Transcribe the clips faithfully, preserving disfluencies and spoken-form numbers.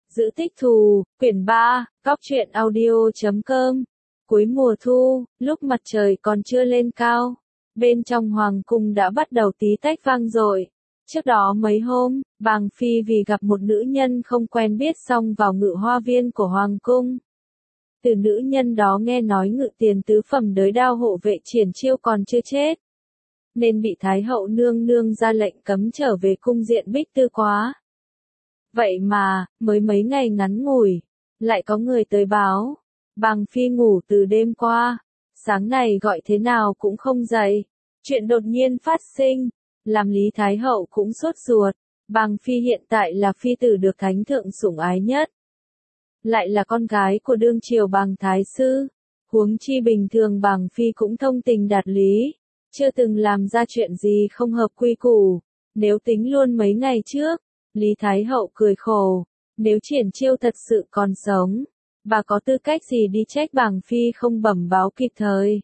Giữ tích thù, quyển ba, góc truyện audio chấm com. Cuối mùa thu, lúc mặt trời còn chưa lên cao, bên trong hoàng cung đã bắt đầu tí tách vang dội. Trước đó mấy hôm, Bàng Phi vì gặp một nữ nhân không quen biết xông vào ngự hoa viên của hoàng cung. Từ nữ nhân đó nghe nói Ngự Tiền tứ phẩm đới đao hộ vệ Triển Chiêu còn chưa chết, nên bị Thái hậu nương nương ra lệnh cấm trở về cung diện Bích Tư Quá. Vậy mà, mới mấy ngày ngắn ngủi, lại có người tới báo, Bàng Phi ngủ từ đêm qua, sáng này gọi thế nào cũng không dậy. Chuyện đột nhiên phát sinh, làm Lý Thái hậu cũng sốt ruột. Bàng Phi hiện tại là phi tử được thánh thượng sủng ái nhất, lại là con gái của đương triều Bàng Thái sư, huống chi bình thường Bàng Phi cũng thông tình đạt lý, chưa từng làm ra chuyện gì không hợp quy củ. Nếu tính luôn mấy ngày trước, Lý Thái hậu cười khổ, nếu Triển Chiêu thật sự còn sống, bà có tư cách gì đi trách Bàng Phi không bẩm báo kịp thời.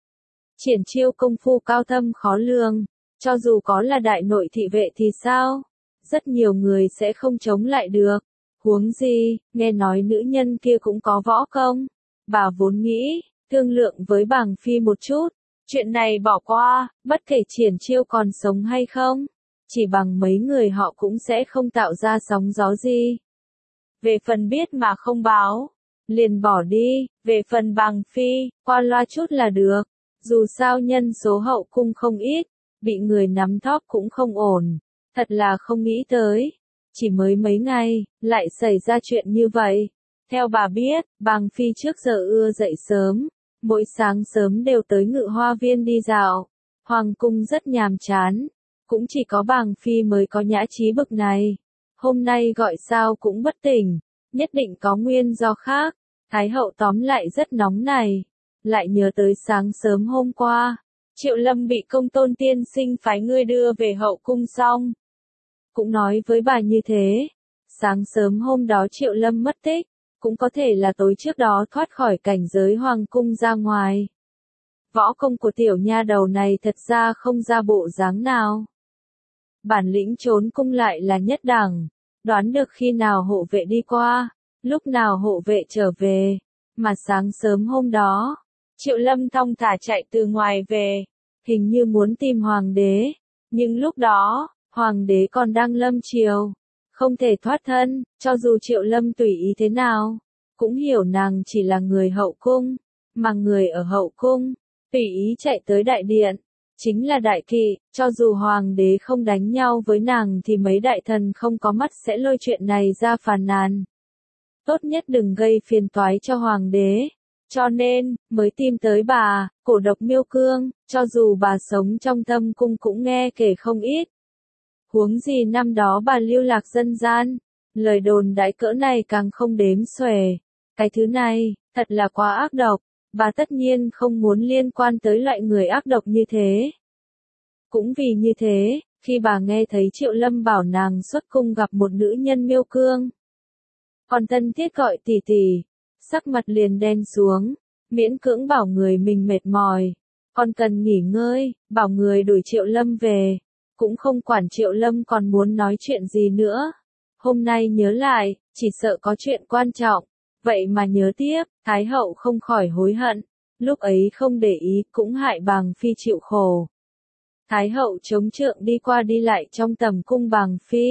Triển Chiêu công phu cao thâm khó lường, cho dù có là đại nội thị vệ thì sao? Rất nhiều người sẽ không chống lại được. Huống gì, nghe nói nữ nhân kia cũng có võ công. Bà vốn nghĩ, thương lượng với Bàng Phi một chút, chuyện này bỏ qua, bất kể Triển Chiêu còn sống hay không, chỉ bằng mấy người họ cũng sẽ không tạo ra sóng gió gì. Về phần biết mà không báo, liền bỏ đi. Về phần Bàng Phi, qua loa chút là được. Dù sao nhân số hậu cung không ít, bị người nắm thóp cũng không ổn. Thật là không nghĩ tới, chỉ mới mấy ngày, lại xảy ra chuyện như vậy. Theo bà biết, Bàng Phi trước giờ ưa dậy sớm, mỗi sáng sớm đều tới ngự hoa viên đi dạo. Hoàng cung rất nhàm chán, cũng chỉ có Bàng Phi mới có nhã trí bực này. Hôm nay gọi sao cũng bất tỉnh, nhất định có nguyên do khác. Thái hậu tóm lại rất nóng này, lại nhớ tới sáng sớm hôm qua, Triệu Lâm bị Công Tôn tiên sinh phái ngươi đưa về hậu cung xong. Cũng nói với bà như thế, sáng sớm hôm đó Triệu Lâm mất tích, cũng có thể là tối trước đó thoát khỏi cảnh giới hoàng cung ra ngoài. Võ công của tiểu nha đầu này thật ra không ra bộ dáng nào. Bản lĩnh trốn cung lại là nhất đẳng, đoán được khi nào hộ vệ đi qua, lúc nào hộ vệ trở về, mà sáng sớm hôm đó, Triệu Lâm thong thả chạy từ ngoài về, hình như muốn tìm hoàng đế, nhưng lúc đó, hoàng đế còn đang lâm triều, không thể thoát thân. Cho dù Triệu Lâm tùy ý thế nào, cũng hiểu nàng chỉ là người hậu cung, mà người ở hậu cung, tùy ý chạy tới đại điện, chính là đại kỵ. Cho dù hoàng đế không đánh nhau với nàng thì mấy đại thần không có mắt sẽ lôi chuyện này ra phàn nàn. Tốt nhất đừng gây phiền toái cho hoàng đế. Cho nên, mới tìm tới bà, Cổ Độc Miêu Cương, cho dù bà sống trong thâm cung cũng nghe kể không ít. Huống gì năm đó bà lưu lạc dân gian, lời đồn đãi cỡ này càng không đếm xuể. Cái thứ này, thật là quá ác độc, bà tất nhiên không muốn liên quan tới loại người ác độc như thế. Cũng vì như thế, khi bà nghe thấy Triệu Lâm bảo nàng xuất cung gặp một nữ nhân Miêu Cương, còn thân thiết gọi tỷ tỷ, sắc mặt liền đen xuống, miễn cưỡng bảo người mình mệt mỏi, còn cần nghỉ ngơi, bảo người đuổi Triệu Lâm về, cũng không quản Triệu Lâm còn muốn nói chuyện gì nữa. Hôm nay nhớ lại, chỉ sợ có chuyện quan trọng, vậy mà nhớ tiếp, Thái hậu không khỏi hối hận, lúc ấy không để ý cũng hại Bàng Phi chịu khổ. Thái hậu chống trượng đi qua đi lại trong tầm cung Bàng Phi,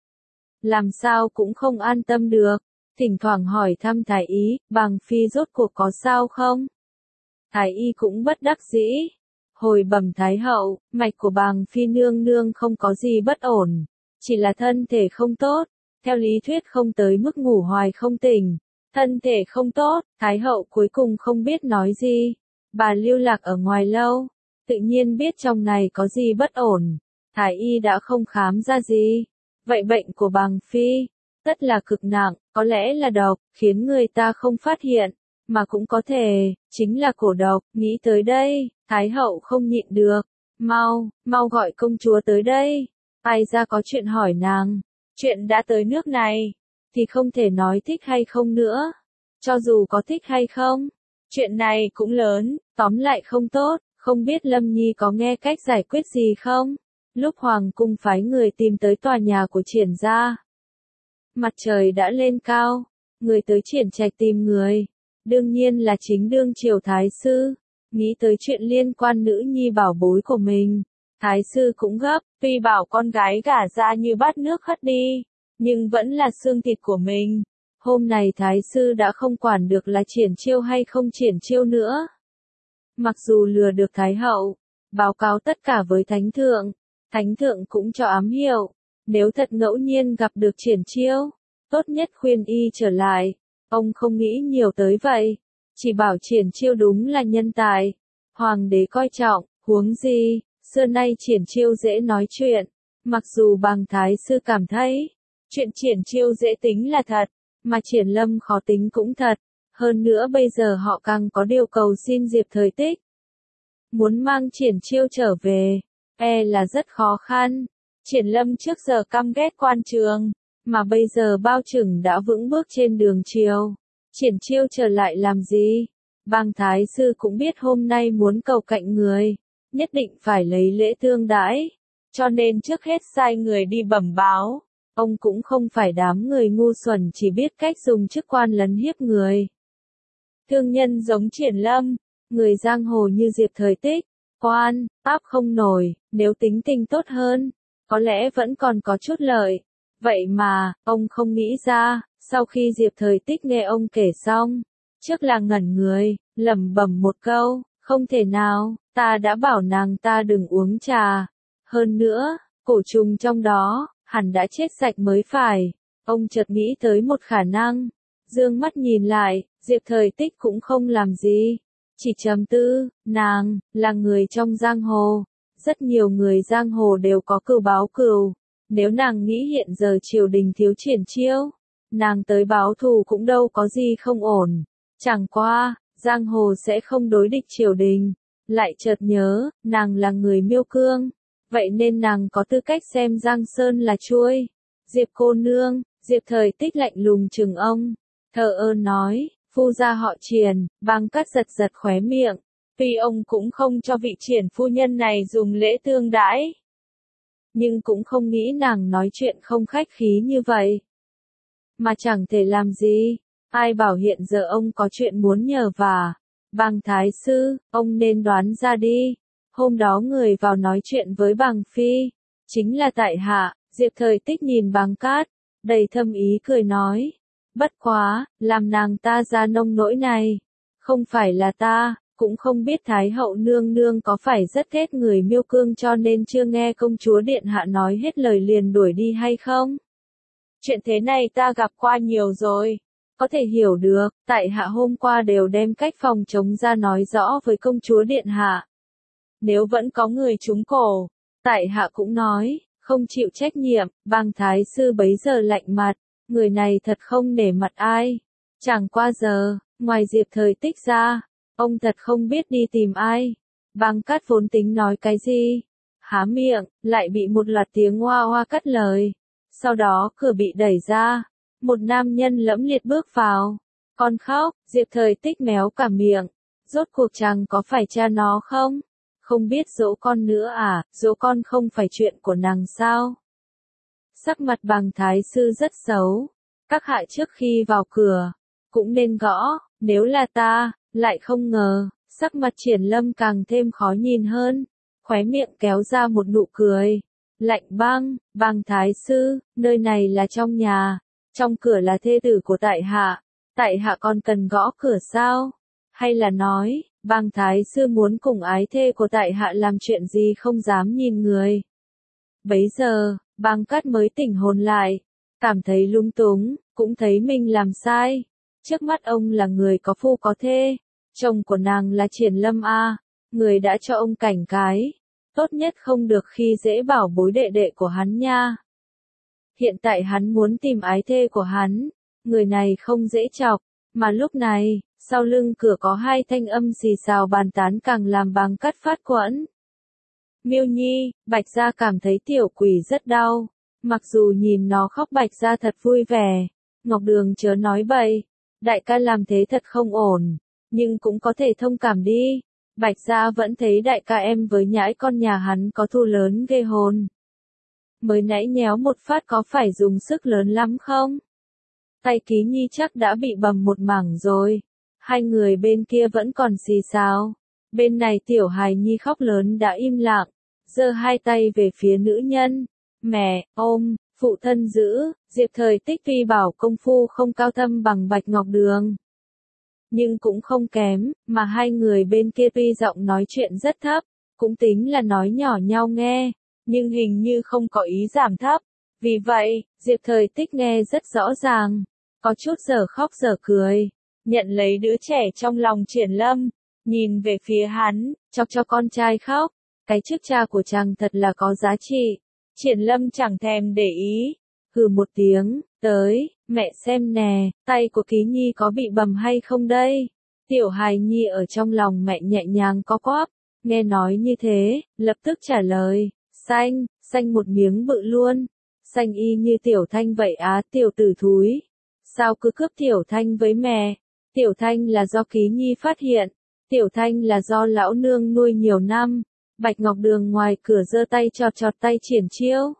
làm sao cũng không an tâm được. Thỉnh thoảng hỏi thăm Thái y, Bàng Phi rốt cuộc có sao không? Thái y cũng bất đắc dĩ. Hồi bẩm Thái hậu, mạch của Bàng Phi nương nương không có gì bất ổn, chỉ là thân thể không tốt, theo lý thuyết không tới mức ngủ hoài không tỉnh. Thân thể không tốt, Thái hậu cuối cùng không biết nói gì. Bà lưu lạc ở ngoài lâu, tự nhiên biết trong này có gì bất ổn. Thái y đã không khám ra gì. Vậy bệnh của Bàng Phi tất là cực nặng, có lẽ là độc, khiến người ta không phát hiện, mà cũng có thể, chính là cổ độc. Nghĩ tới đây, Thái hậu không nhịn được, mau, mau gọi công chúa tới đây. Ai ra có chuyện hỏi nàng, chuyện đã tới nước này, thì không thể nói thích hay không nữa. Cho dù có thích hay không, chuyện này cũng lớn, tóm lại không tốt, không biết Lâm Nhi có nghe cách giải quyết gì không? Lúc hoàng cung phái người tìm tới tòa nhà của Triển gia, Mặt trời đã lên cao, người tới Triển Trạch tìm người, đương nhiên là chính đương triều thái sư. Nghĩ tới chuyện liên quan nữ nhi bảo bối của mình, thái sư cũng gấp, tuy bảo con gái gả ra như bát nước hất đi, nhưng vẫn là xương thịt của mình. Hôm này thái sư đã không quản được là triển chiêu hay không triển chiêu nữa. Mặc dù lừa được thái hậu, báo cáo tất cả với thánh thượng, thánh thượng cũng cho ám hiệu, nếu thật ngẫu nhiên gặp được triển chiêu, tốt nhất khuyên y trở lại. Ông không nghĩ nhiều tới vậy, chỉ bảo triển chiêu đúng là nhân tài, hoàng đế coi trọng, huống gì, xưa nay triển chiêu dễ nói chuyện, mặc dù bằng thái sư cảm thấy, chuyện triển chiêu dễ tính là thật, mà triển lâm khó tính cũng thật, hơn nữa bây giờ họ càng có điều cầu xin Diệp Thời Tích. Muốn mang triển chiêu trở về, e là rất khó khăn, triển lâm trước giờ căm ghét quan trường, mà bây giờ bao chừng đã vững bước trên đường triều. Triển chiêu trở lại làm gì? Bang thái sư cũng biết hôm nay muốn cầu cạnh người, nhất định phải lấy lễ tương đãi, cho nên trước hết sai người đi bẩm báo. Ông cũng không phải đám người ngu xuẩn chỉ biết cách dùng chức quan lấn hiếp người. Thương nhân giống Triển Lâm, người giang hồ như Diệp Thời Tích, quan, áp không nổi, nếu tính tình tốt hơn, có lẽ vẫn còn có chút lợi. Vậy mà, ông không nghĩ ra, sau khi Diệp Thời Tích nghe ông kể xong, trước là ngẩn người, lẩm bẩm một câu, không thể nào, ta đã bảo nàng ta đừng uống trà. Hơn nữa, cổ trùng trong đó, hẳn đã chết sạch mới phải. Ông chợt nghĩ tới một khả năng, dương mắt nhìn lại, Diệp Thời Tích cũng không làm gì, chỉ trầm tư, nàng, là người trong giang hồ, rất nhiều người giang hồ đều có cừu báo cừu. Nếu nàng nghĩ hiện giờ triều đình thiếu triển chiêu, nàng tới báo thù cũng đâu có gì không ổn. Chẳng qua, giang hồ sẽ không đối địch triều đình. Lại chợt nhớ, nàng là người Miêu Cương, vậy nên nàng có tư cách xem Giang Sơn là chuôi. Diệp cô nương, Diệp Thời Tích lạnh lùng chừng ông, thờ ơ nói, phu gia họ Triển, Bang Cát giật giật khóe miệng, tuy ông cũng không cho vị Triển phu nhân này dùng lễ tương đãi, nhưng cũng không nghĩ nàng nói chuyện không khách khí như vậy. Mà chẳng thể làm gì, ai bảo hiện giờ ông có chuyện muốn nhờ vả. Bang thái sư, ông nên đoán ra đi. Hôm đó người vào nói chuyện với bàng phi, chính là tại hạ. Diệp Thời Tích nhìn Bang Cát, đầy thâm ý cười nói, bất quá, làm nàng ta ra nông nỗi này, không phải là ta. Cũng không biết Thái hậu nương nương có phải rất ghét người Miêu Cương cho nên chưa nghe công chúa điện hạ nói hết lời liền đuổi đi hay không? Chuyện thế này ta gặp qua nhiều rồi, có thể hiểu được, tại hạ hôm qua đều đem cách phòng chống ra nói rõ với công chúa điện hạ. Nếu vẫn có người trúng cổ, tại hạ cũng nói, không chịu trách nhiệm. Bang thái sư bấy giờ lạnh mặt, người này thật không nể mặt ai. Chẳng qua giờ, ngoài Diệp Thời Tích ra, ông thật không biết đi tìm ai. Bang Cát vốn tính nói cái gì, há miệng, lại bị một loạt tiếng hoa hoa cắt lời. Sau đó cửa bị đẩy ra, một nam nhân lẫm liệt bước vào. Con khóc, Diệp Thời Tích méo cả miệng, rốt cuộc chàng có phải cha nó không? Không biết dỗ con nữa à, dỗ con không phải chuyện của nàng sao? Sắc mặt Bàng thái sư rất xấu, các hạ trước khi vào cửa, cũng nên gõ, nếu là ta, lại không ngờ, sắc mặt Triển Lâm càng thêm khó nhìn hơn, khóe miệng kéo ra một nụ cười. Lạnh băng, Bàng thái sư, nơi này là trong nhà, trong cửa là thê tử của tại hạ, tại hạ còn cần gõ cửa sao? Hay là nói, Bàng thái sư muốn cùng ái thê của tại hạ làm chuyện gì không dám nhìn người? Bấy giờ, Bang Cát mới tỉnh hồn lại, cảm thấy lung túng, cũng thấy mình làm sai. Trước mắt ông là người có phu có thê, chồng của nàng là Triển Lâm a, người đã cho ông cảnh cái, tốt nhất không được khi dễ bảo bối đệ đệ của hắn nha. Hiện tại hắn muốn tìm ái thê của hắn, người này không dễ chọc, mà lúc này, sau lưng cửa có hai thanh âm xì xào bàn tán càng làm Bang Cát phát quẫn. Miêu Nhi, Bạch Gia cảm thấy tiểu quỷ rất đau, mặc dù nhìn nó khóc Bạch Gia thật vui vẻ. Ngọc Đường chớ nói bậy, đại ca làm thế thật không ổn, nhưng cũng có thể thông cảm đi. Bạch Gia vẫn thấy đại ca em với nhãi con nhà hắn có thù lớn ghê hồn. Mới nãy nhéo một phát có phải dùng sức lớn lắm không? tay Ký Nhi chắc đã bị bầm một mảng rồi. Hai người bên kia vẫn còn xì xào. Bên này Tiểu Hài Nhi khóc lớn đã im lặng, giơ hai tay về phía nữ nhân. Mẹ, ôm, phụ thân giữ. Diệp Thời Tích tuy bảo công phu không cao thâm bằng Bạch Ngọc Đường, nhưng cũng không kém, mà hai người bên kia tuy giọng nói chuyện rất thấp, cũng tính là nói nhỏ nhau nghe, nhưng hình như không có ý giảm thấp. Vì vậy, Diệp Thời Tích nghe rất rõ ràng, có chút giờ khóc giờ cười, nhận lấy đứa trẻ trong lòng Triển Lâm, nhìn về phía hắn, chọc cho con trai khóc, cái chức cha của chàng thật là có giá trị. Triển Lâm chẳng thèm để ý, hừ một tiếng, tới, mẹ xem nè, tay của Ký Nhi có bị bầm hay không đây? Tiểu Hài Nhi ở trong lòng mẹ nhẹ nhàng có quắp, nghe nói như thế, lập tức trả lời, xanh, xanh một miếng bự luôn, xanh y như Tiểu Thanh vậy á. Tiểu tử thúi, sao cứ cướp Tiểu Thanh với mẹ? Tiểu Thanh là do Ký Nhi phát hiện, Tiểu Thanh là do lão nương nuôi nhiều năm. Bạch Ngọc Đường ngoài cửa giơ tay chọt chọt tay Triển Chiêu.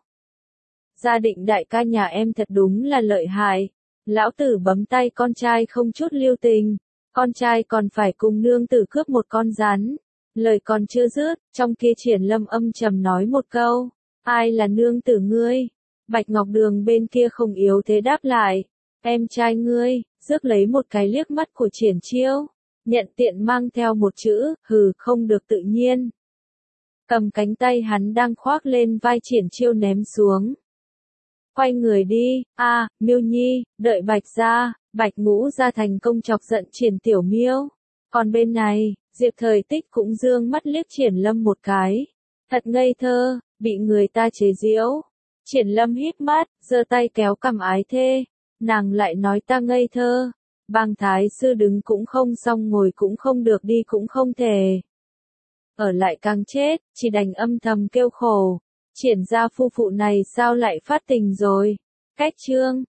Gia định đại ca nhà em thật đúng là lợi hại. Lão tử bấm tay con trai không chút lưu tình. Con trai còn phải cùng nương tử cướp một con rắn. Lời còn chưa dứt, trong kia Triển Lâm âm trầm nói một câu. Ai là nương tử ngươi? Bạch Ngọc Đường bên kia không yếu thế đáp lại. Em trai ngươi, rước lấy một cái liếc mắt của Triển Chiêu. Nhận tiện mang theo một chữ, hừ, không được tự nhiên. Cầm cánh tay hắn đang khoác lên vai Triển Chiêu ném xuống. Quay người đi, a, à, Miêu Nhi, đợi Bạch gia. Bạch Ngũ gia thành công chọc giận Triển Tiểu Miêu. Còn bên này, Diệp Thời Tích cũng dương mắt liếc Triển Lâm một cái. Thật ngây thơ, bị người ta chế giễu. Triển Lâm híp mắt, giơ tay kéo cằm ái thê. Nàng lại nói ta ngây thơ. Bang thái sư đứng cũng không xong, ngồi cũng không được, đi cũng không thể. Ở lại càng chết, chỉ đành âm thầm kêu khổ. Triển gia phu phụ này sao lại phát tình rồi? Cách chương